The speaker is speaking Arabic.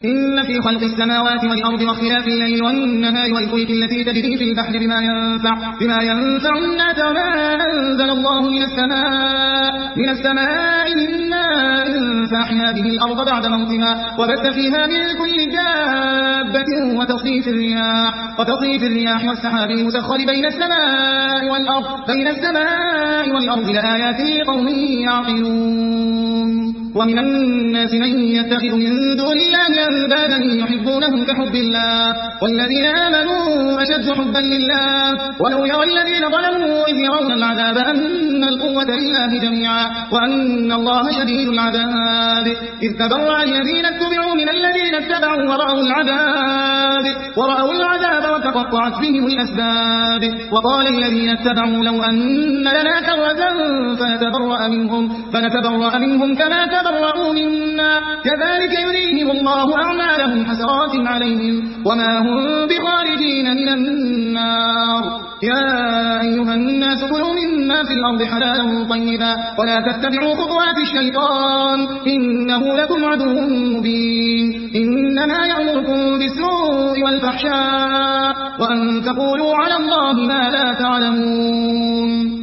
إن في خلق السماوات والأرض واختلاف الليل والنهار والفلك التي تجري في البحر بما ينفع الناس وما أنزل الله من السماء من ماء فأحيا به الأرض بعد موتها وبث فيها من كل دابة وتصريف الرياح والسحاب المسخر بين السماء والأرض لآيات لقوم يعقلون. ومن الناس من يتخذ من دون الله أندادا يحبونهم كحب الله والذين آمنوا أشد حبا لله ولو يرى الذين ظلموا إذ يرون العذاب أن القوة لله جميعا وأن الله شديد العذاب إذ تبرأ الذين اتبعوا من الذين اتبعوا ورأوا العذاب وتقطعت بهم الأسباب وقال الذين اتبعوا لو أن لنا كرة فنتبرأ منهم كما تبرأوا منا كذلك يريهم الله أعمالهم حسرات عليهم وما هم بخارجين من النار. يا أيها الناس كلوا مما في الأرض حلالا طيبا ولا تتبعوا خطوات الشيطان إنه لكم عدو مبين. إنما يأمركم بالسوء والفحشاء وأن تقولوا على الله ما لا تعلمون.